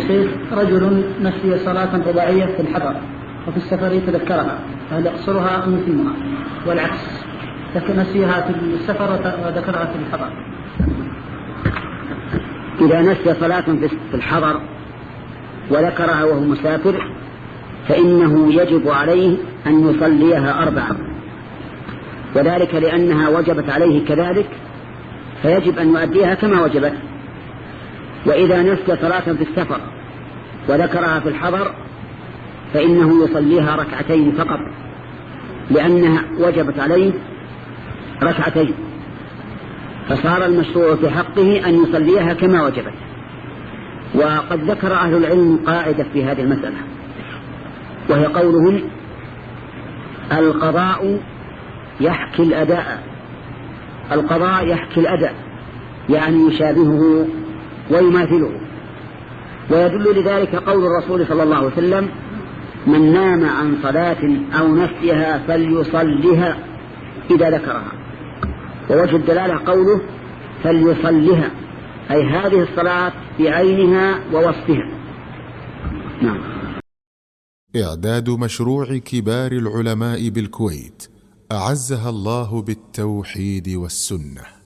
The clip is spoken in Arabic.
الشيخ رجل نسي صلاة رباعية في الحضر وفي السفر يتذكرها، فهل يقصرها أم يتمها؟ والعكس، نسيها في السفر وذكرها في الحضر. إذا نسي صلاة في الحضر وذكرها وهو مسافر فإنه يجب عليه أن يصليها 4، وذلك لأنها وجبت عليه كذلك، فيجب أن يؤديها كما وجبت. وإذا نسي صلاة في السفر وذكرها في الحضر فإنه يصليها 2 فقط، لأنها وجبت عليه 2، فصار المشروع في حقه أن يصليها كما وجبت. وقد ذكر أهل العلم قاعدة في هذه المسألة، وهي قولهم: القضاء يحكي الأداء. القضاء يحكي الأداء، يعني يشابهه ويماثله. ويدل لذلك قول الرسول صلى الله عليه وسلم: من نام عن صلاة أو نسيها فليصلها إذا ذكرها. ووجه الدلالة قوله فليصلها، أي هذه الصلاة بعينها ووصفها. نعم. إعداد مشروع كبار العلماء بالكويت أعزها الله بالتوحيد والسنة.